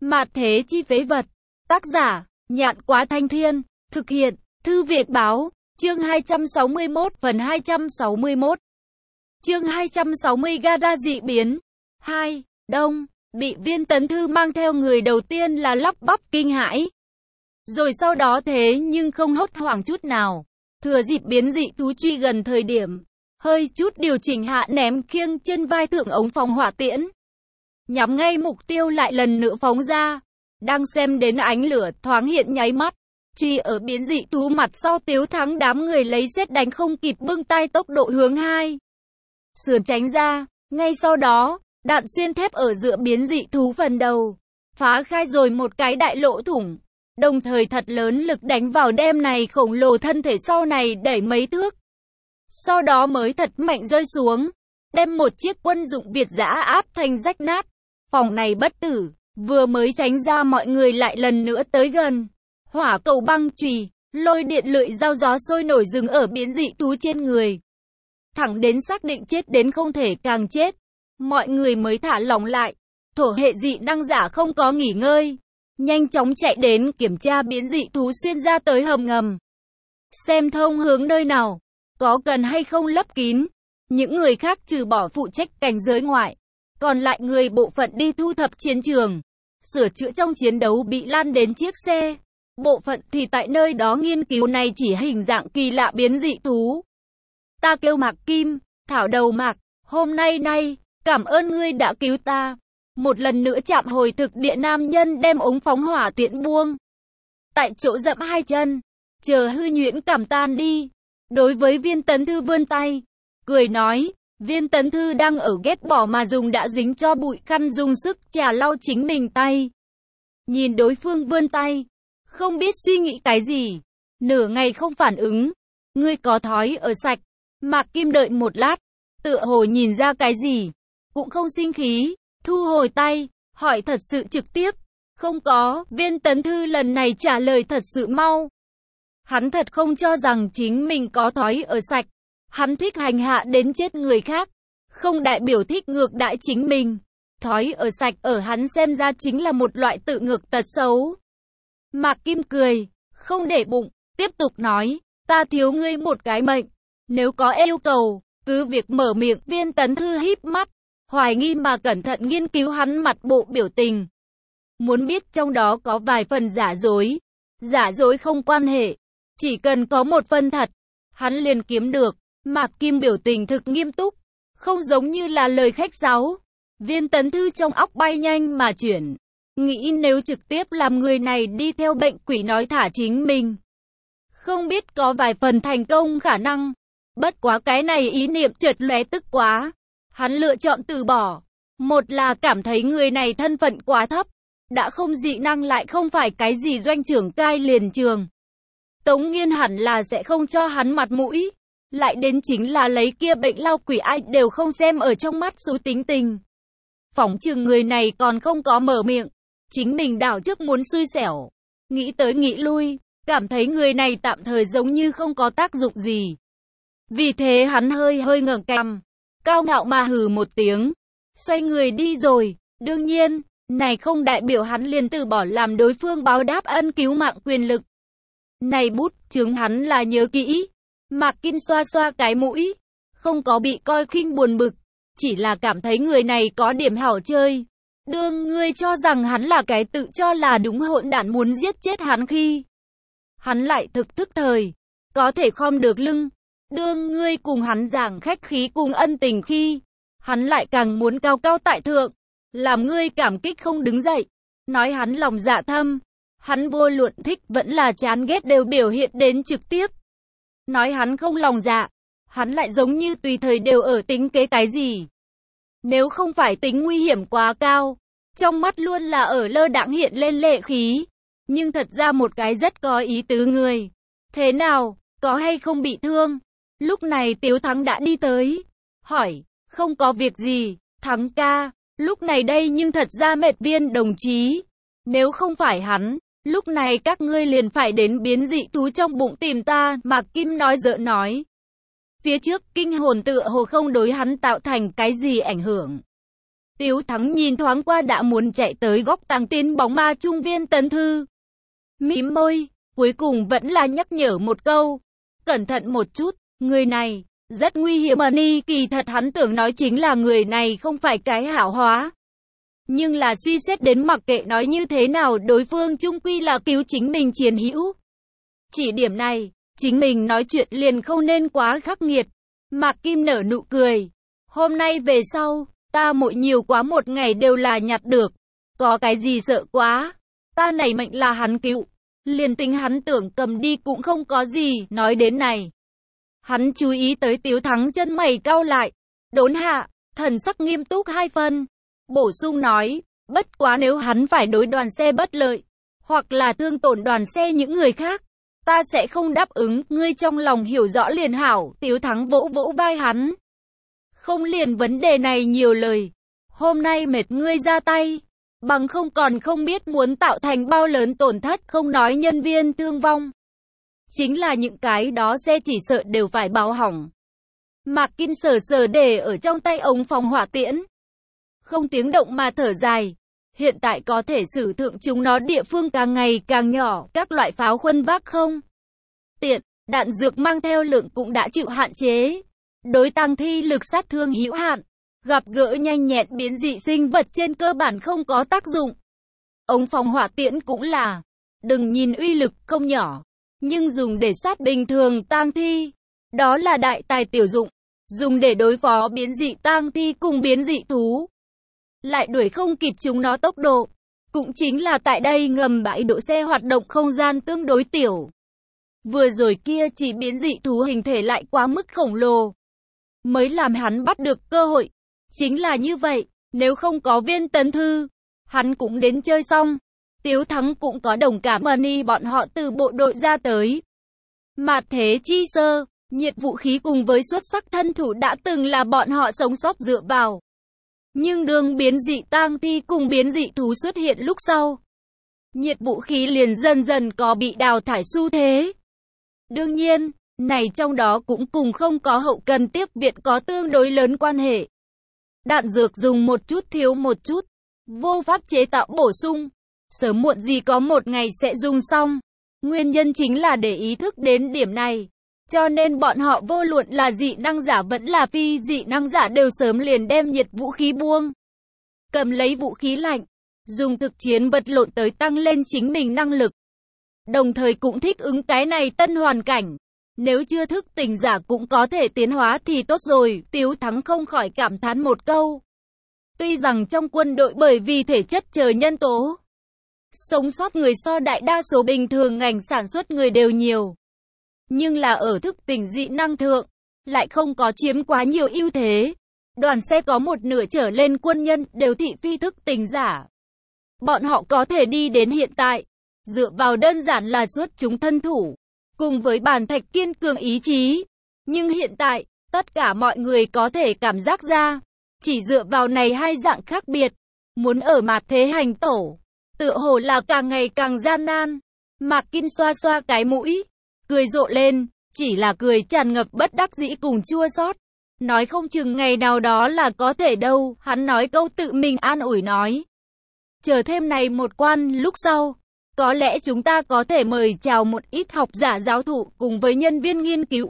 Mạt thế chi phế vật. Tác giả, Nhạn Quá Thanh Thiên. Thực hiện, Thư Việt Báo. Chương 261 phần 261. Chương 260 Gara dị biến. 2. Đông. Bị Viên Tấn Thư mang theo người đầu tiên là lắp bắp kinh hãi. Rồi sau đó thế nhưng không hốt hoảng chút nào. Thừa dịp biến dị thú truy gần thời điểm, hơi chút điều chỉnh hạ ném khiêng trên vai thượng ống phòng hỏa tiễn. Nhắm ngay mục tiêu lại lần nữa phóng ra. Đang xem đến ánh lửa thoáng hiện nháy mắt. Truy ở biến dị thú mặt sau Tiếu Thắng đám người lấy sét đánh không kịp bưng tay tốc độ hướng 2. Sườn tránh ra. Ngay sau đó, đạn xuyên thép ở giữa biến dị thú phần đầu. Phá khai rồi một cái đại lỗ thủng. Đồng thời thật lớn lực đánh vào đem này khổng lồ thân thể sau này đẩy mấy thước. Sau đó mới thật mạnh rơi xuống. Đem một chiếc quân dụng Việt giã áp thành rách nát. Phòng này bất tử. Vừa mới tránh ra mọi người lại lần nữa tới gần. Hỏa cầu băng chùy, lôi điện lưỡi dao gió sôi nổi dừng ở biến dị thú trên người. Thẳng đến xác định chết đến không thể càng chết. Mọi người mới thả lỏng lại. Thổ hệ dị năng giả không có nghỉ ngơi. Nhanh chóng chạy đến kiểm tra biến dị thú xuyên ra tới hầm ngầm. Xem thông hướng nơi nào. Có cần hay không lấp kín. Những người khác trừ bỏ phụ trách cảnh giới ngoại. Còn lại người bộ phận đi thu thập chiến trường. Sửa chữa trong chiến đấu bị lan đến chiếc xe. Bộ phận thì tại nơi đó nghiên cứu này chỉ hình dạng kỳ lạ biến dị thú. Ta kêu Mạc Kim, thảo đầu Mạc, hôm nay, cảm ơn ngươi đã cứu ta. Một lần nữa chạm hồi thực địa nam nhân đem ống phóng hỏa tiễn buông. Tại chỗ dậm hai chân, chờ hư nhuyễn cảm tan đi. Đối với Viên Tấn Thư vươn tay, cười nói, Viên Tấn Thư đang ở ghét bỏ mà dùng đã dính cho bụi khăn dùng sức chà lau chính mình tay. Nhìn đối phương vươn tay, không biết suy nghĩ cái gì, nửa ngày không phản ứng. Ngươi có thói ở sạch. Mạc Kim đợi một lát, tựa hồ nhìn ra cái gì, cũng không sinh khí, thu hồi tay, hỏi thật sự trực tiếp. Không có, Viên Tấn Thư lần này trả lời thật sự mau. Hắn thật không cho rằng chính mình có thói ở sạch. Hắn thích hành hạ đến chết người khác, không đại biểu thích ngược đãi chính mình. Thói ở sạch ở hắn xem ra chính là một loại tự ngược tật xấu. Mạc Kim cười, không để bụng, tiếp tục nói, ta thiếu ngươi một cái mệnh. Nếu có yêu cầu, cứ việc mở miệng. Viên Tấn Thư híp mắt, hoài nghi mà cẩn thận nghiên cứu hắn mặt bộ biểu tình. Muốn biết trong đó có vài phần giả dối. Giả dối không quan hệ, chỉ cần có một phần thật, hắn liền kiếm được. Mạc Kim biểu tình thực nghiêm túc, không giống như là lời khách sáo. Viên Tấn Thư trong óc bay nhanh mà chuyển, nghĩ nếu trực tiếp làm người này đi theo bệnh quỷ nói thả chính mình, không biết có vài phần thành công khả năng. Bất quá cái này ý niệm chợt lóe tức quá, hắn lựa chọn từ bỏ. Một là cảm thấy người này thân phận quá thấp, đã không dị năng lại không phải cái gì doanh trưởng cai liền trường. Tống Nghiên hẳn là sẽ không cho hắn mặt mũi. Lại đến chính là lấy kia bệnh lao quỷ ai đều không xem ở trong mắt số tính tình. Phỏng chừng người này còn không có mở miệng, chính mình đảo trước muốn xui xẻo. Nghĩ tới nghĩ lui, cảm thấy người này tạm thời giống như không có tác dụng gì. Vì thế hắn hơi ngẩng cằm, cao ngạo mà hừ một tiếng, xoay người đi rồi. Đương nhiên, này không đại biểu hắn liền từ bỏ làm đối phương báo đáp ân cứu mạng quyền lực. Này bút chướng hắn là nhớ kỹ. Mạc Kim xoa xoa cái mũi, không có bị coi khinh buồn bực, chỉ là cảm thấy người này có điểm hảo chơi. Đương ngươi cho rằng hắn là cái tự cho là đúng hỗn đản muốn giết chết hắn khi hắn lại thực thức thời, có thể khom được lưng. Đương ngươi cùng hắn giảng khách khí cùng ân tình khi hắn lại càng muốn cao cao tại thượng, làm ngươi cảm kích không đứng dậy. Nói hắn lòng dạ thâm, hắn vô luận thích vẫn là chán ghét đều biểu hiện đến trực tiếp. Nói hắn không lòng dạ, hắn lại giống như tùy thời đều ở tính kế cái gì. Nếu không phải tính nguy hiểm quá cao, trong mắt luôn là ở lơ đãng hiện lên lệ khí. Nhưng thật ra một cái rất có ý tứ người. Thế nào, có hay không bị thương? Lúc này Tiếu Thắng đã đi tới, hỏi, không có việc gì, Thắng ca, lúc này đây nhưng thật ra mệt Viên đồng chí. Nếu không phải hắn, lúc này các ngươi liền phải đến biến dị thú trong bụng tìm ta. Mạc Kim nói giỡn nói. Phía trước kinh hồn tựa hồ không đối hắn tạo thành cái gì ảnh hưởng. Tiếu Thắng nhìn thoáng qua đã muốn chạy tới góc tàng tin bóng ma trung viên Tấn Thư. Mím môi, cuối cùng vẫn là nhắc nhở một câu. Cẩn thận một chút, người này, rất nguy hiểm. Kỳ thật hắn tưởng nói chính là người này không phải cái hảo hóa. Nhưng là suy xét đến mặc kệ nói như thế nào đối phương chung quy là cứu chính mình chiến hữu. Chỉ điểm này, chính mình nói chuyện liền không nên quá khắc nghiệt. Mạc Kim nở nụ cười. Hôm nay về sau, ta muội nhiều quá một ngày đều là nhặt được. Có cái gì sợ quá. Ta này mệnh là hắn cứu. Liền tính hắn tưởng cầm đi cũng không có gì. Nói đến này, hắn chú ý tới Tiếu Thắng chân mày cau lại. Đốn hạ, thần sắc nghiêm túc 2 phân. Bổ sung nói, bất quá nếu hắn phải đối đoàn xe bất lợi, hoặc là thương tổn đoàn xe những người khác, ta sẽ không đáp ứng. Ngươi trong lòng hiểu rõ liền hảo. Tiếu Thắng vỗ vỗ vai hắn. Không liền vấn đề này nhiều lời. Hôm nay mệt ngươi ra tay, bằng không còn không biết muốn tạo thành bao lớn tổn thất, không nói nhân viên thương vong. Chính là những cái đó xe chỉ sợ đều phải báo hỏng. Mạc Kim sờ sờ để ở trong tay ống phòng hỏa tiễn. Không tiếng động mà thở dài. Hiện tại có thể sử thượng chúng nó địa phương càng ngày càng nhỏ, các loại pháo khuân vác không tiện, đạn dược mang theo lượng cũng đã chịu hạn chế. Đối tang thi lực sát thương hữu hạn, gặp gỡ nhanh nhẹn biến dị sinh vật trên cơ bản không có tác dụng. Ống phòng hỏa tiễn cũng là, đừng nhìn uy lực không nhỏ, nhưng dùng để sát bình thường tang thi, đó là đại tài tiểu dụng, dùng để đối phó biến dị tang thi cùng biến dị thú, lại đuổi không kịp chúng nó tốc độ. Cũng chính là tại đây ngầm bãi đỗ xe hoạt động không gian tương đối tiểu. Vừa rồi kia chỉ biến dị thú hình thể lại quá mức khổng lồ, mới làm hắn bắt được cơ hội. Chính là như vậy, nếu không có viên Tấn Thư, hắn cũng đến chơi xong. Tiếu Thắng cũng có đồng cảm. Bọn họ từ bộ đội ra tới. Mạt thế chi sơ, nhiệt vũ khí cùng với xuất sắc thân thủ đã từng là bọn họ sống sót dựa vào. Nhưng đường biến dị tang thi cùng biến dị thú xuất hiện lúc sau, nhiệt vũ khí liền dần dần có bị đào thải xu thế. Đương nhiên, này trong đó cũng cùng không có hậu cần tiếp viện có tương đối lớn quan hệ. Đạn dược dùng một chút thiếu một chút, vô pháp chế tạo bổ sung, sớm muộn gì có một ngày sẽ dùng xong. Nguyên nhân chính là để ý thức đến điểm này. Cho nên bọn họ vô luận là dị năng giả vẫn là phi dị năng giả đều sớm liền đem nhiệt vũ khí buông. Cầm lấy vũ khí lạnh, dùng thực chiến vật lộn tới tăng lên chính mình năng lực. Đồng thời cũng thích ứng cái này tân hoàn cảnh. Nếu chưa thức tỉnh giả cũng có thể tiến hóa thì tốt rồi. Tiếu Thắng không khỏi cảm thán một câu. Tuy rằng trong quân đội bởi vì thể chất chờ nhân tố, sống sót người so đại đa số bình thường ngành sản xuất người đều nhiều. Nhưng là ở thức tỉnh dị năng thượng, lại không có chiếm quá nhiều ưu thế. Đoàn xe có một nửa trở lên quân nhân đều thị phi thức tỉnh giả. Bọn họ có thể đi đến hiện tại, dựa vào đơn giản là xuất chúng thân thủ, cùng với bản thạch kiên cường ý chí. Nhưng hiện tại, tất cả mọi người có thể cảm giác ra, chỉ dựa vào này hai dạng khác biệt, muốn ở mạt thế hành tổ, tựa hồ là càng ngày càng gian nan. Mạc Kim xoa xoa cái mũi, cười rộ lên, chỉ là cười tràn ngập bất đắc dĩ cùng chua xót. Nói không chừng ngày nào đó là có thể đâu, hắn nói câu tự mình an ủi nói. Chờ thêm này một quan lúc sau, có lẽ chúng ta có thể mời chào một ít học giả giáo thụ cùng với nhân viên nghiên cứu,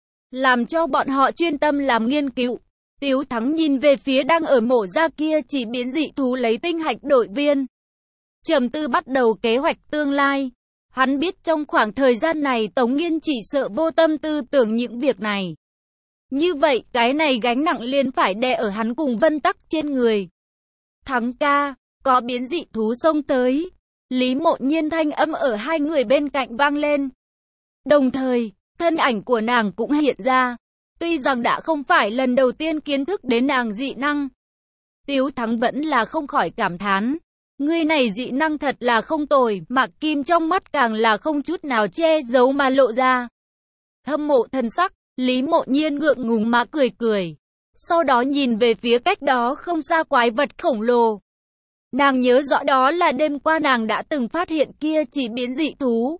làm cho bọn họ chuyên tâm làm nghiên cứu. Tiếu Thắng nhìn về phía đang ở mổ ra kia chỉ biến dị thú lấy tinh hạch đội viên. Trầm tư bắt đầu kế hoạch tương lai. Hắn biết trong khoảng thời gian này Tống Nghiên chỉ sợ vô tâm tư tưởng những việc này. Như vậy cái này gánh nặng liền phải đè ở hắn cùng Vân Tắc trên người. Thắng ca, có biến dị thú xông tới. Lý Mộ Nhiên thanh âm ở hai người bên cạnh vang lên. Đồng thời, thân ảnh của nàng cũng hiện ra. Tuy rằng đã không phải lần đầu tiên kiến thức đến nàng dị năng, Tiếu Thắng vẫn là không khỏi cảm thán. Người này dị năng thật là không tồi. Mạc Kim trong mắt càng là không chút nào che giấu mà lộ ra hâm mộ thân sắc. Lý Mộ Nhiên ngượng ngùng mà cười cười, sau đó nhìn về phía cách đó không xa quái vật khổng lồ. Nàng nhớ rõ đó là đêm qua nàng đã từng phát hiện kia chỉ biến dị thú.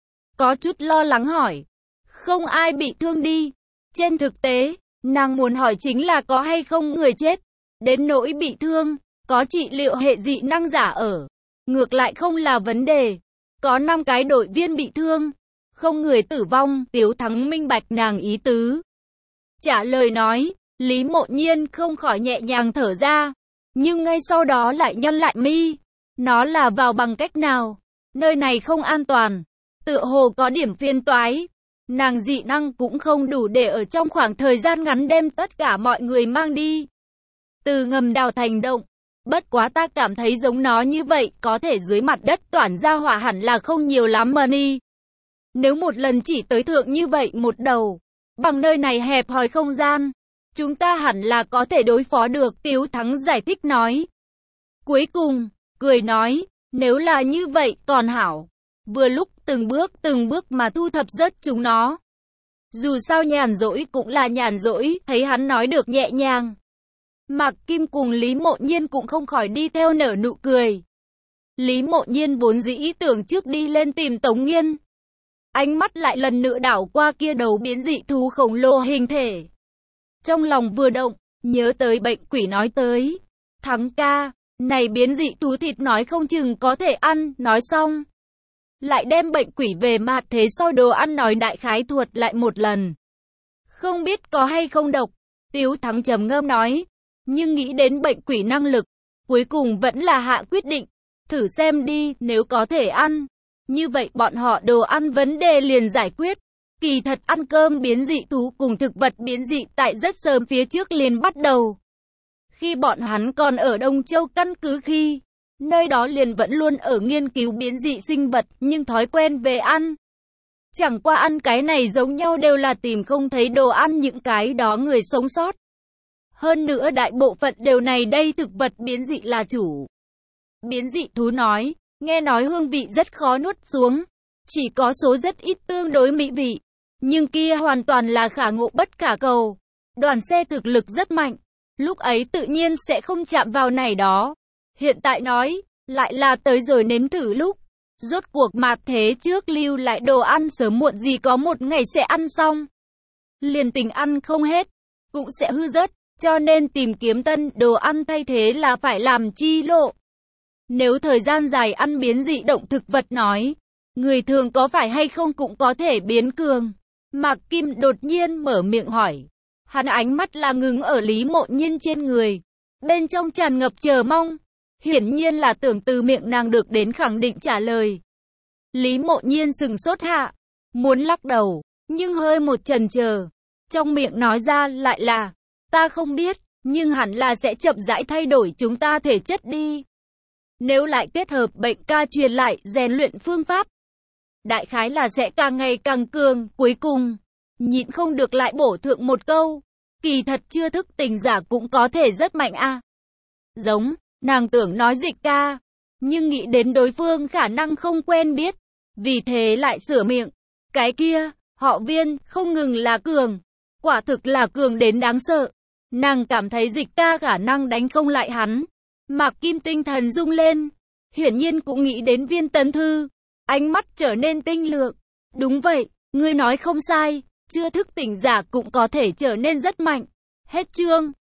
Có chút lo lắng hỏi, không ai bị thương đi? Trên thực tế, nàng muốn hỏi chính là có hay không người chết, đến nỗi bị thương. có trị liệu hệ dị năng giả ở. Ngược lại không là vấn đề. Có 5 cái đội viên bị thương, không người tử vong, Tiếu Thắng minh bạch nàng ý tứ. Trả lời nói, Lý Mộ Nhiên không khỏi nhẹ nhàng thở ra, nhưng ngay sau đó lại nhăn lại mi. Nó là vào bằng cách nào? Nơi này không an toàn, tựa hồ có điểm phiền toái. Nàng dị năng cũng không đủ để ở trong khoảng thời gian ngắn đem tất cả mọi người mang đi. Từ ngầm đào thành động. Bất quá ta cảm thấy giống nó như vậy, có thể dưới mặt đất toản ra hỏa hẳn là không nhiều lắm mà ni. Nếu một lần chỉ tới thượng như vậy một đầu, bằng nơi này hẹp hòi không gian, chúng ta hẳn là có thể đối phó được, Tiếu Thắng giải thích nói. Cuối cùng, cười nói, nếu là như vậy còn hảo. Vừa lúc từng bước mà thu thập rớt chúng nó. Dù sao nhàn rỗi cũng là nhàn rỗi, thấy hắn nói được nhẹ nhàng. Mạc Kim cùng Lý Mộ Nhiên cũng không khỏi đi theo nở nụ cười. Lý Mộ Nhiên vốn dĩ ý tưởng trước đi lên tìm Tống Nghiên. Ánh mắt lại lần nữa đảo qua kia đầu biến dị thú khổng lồ hình thể. Trong lòng vừa động, nhớ tới bệnh quỷ nói tới. Thắng ca, này biến dị thú thịt nói không chừng có thể ăn, nói xong. Lại đem bệnh quỷ về mặt thế sau đồ ăn nói đại khái thuật lại một lần. Không biết có hay không độc, Tiếu Thắng trầm ngâm nói. Nhưng nghĩ đến bệnh quỷ năng lực, cuối cùng vẫn là hạ quyết định. Thử xem đi, nếu có thể ăn. Như vậy bọn họ đồ ăn vấn đề liền giải quyết. Kỳ thật ăn cơm biến dị thú cùng thực vật biến dị tại rất sớm phía trước liền bắt đầu. Khi bọn hắn còn ở Đông Châu căn cứ khi, nơi đó liền vẫn luôn ở nghiên cứu biến dị sinh vật, nhưng thói quen về ăn. Chẳng qua ăn cái này giống nhau đều là tìm không thấy đồ ăn những cái đó người sống sót. Hơn nữa đại bộ phận đều này đây thực vật biến dị là chủ. Biến dị thú nói, nghe nói hương vị rất khó nuốt xuống. Chỉ có số rất ít tương đối mỹ vị. Nhưng kia hoàn toàn là khả ngộ bất khả cầu. Đoàn xe thực lực rất mạnh. Lúc ấy tự nhiên sẽ không chạm vào này đó. Hiện tại nói, lại là tới rồi nếm thử lúc. Rốt cuộc mạt thế trước lưu lại đồ ăn sớm muộn gì có một ngày sẽ ăn xong. Liền tình ăn không hết, cũng sẽ hư rớt. Cho nên tìm kiếm tân đồ ăn thay thế là phải làm chi lộ. Nếu thời gian dài ăn biến dị động thực vật nói, người thường có phải hay không cũng có thể biến cường. Mạc Kim đột nhiên mở miệng hỏi. Hắn ánh mắt là ngừng ở Lý Mộ Nhiên trên người. Bên trong tràn ngập chờ mong. Hiển nhiên là tưởng từ miệng nàng được đến khẳng định trả lời. Lý Mộ Nhiên sừng sốt hạ. Muốn lắc đầu, nhưng hơi một chần chờ. Trong miệng nói ra lại là, ta không biết, nhưng hẳn là sẽ chậm rãi thay đổi chúng ta thể chất đi. Nếu lại kết hợp bệnh ca truyền lại, rèn luyện phương pháp, đại khái là sẽ càng ngày càng cường. Cuối cùng, nhịn không được lại bổ thượng một câu. Kỳ thật chưa thức tỉnh giả cũng có thể rất mạnh a. Giống, nàng tưởng nói Dịch ca, nhưng nghĩ đến đối phương khả năng không quen biết. Vì thế lại sửa miệng. Cái kia, họ Viên, không ngừng là cường. Quả thực là cường đến đáng sợ. Nàng cảm thấy Dịch ca khả năng đánh không lại hắn. Mạc Kim tinh thần rung lên. Hiển nhiên cũng nghĩ đến Viên Tấn Thư. Ánh mắt trở nên tinh lượng. Đúng vậy, ngươi nói không sai. Chưa thức tỉnh giả cũng có thể trở nên rất mạnh. Hết chương.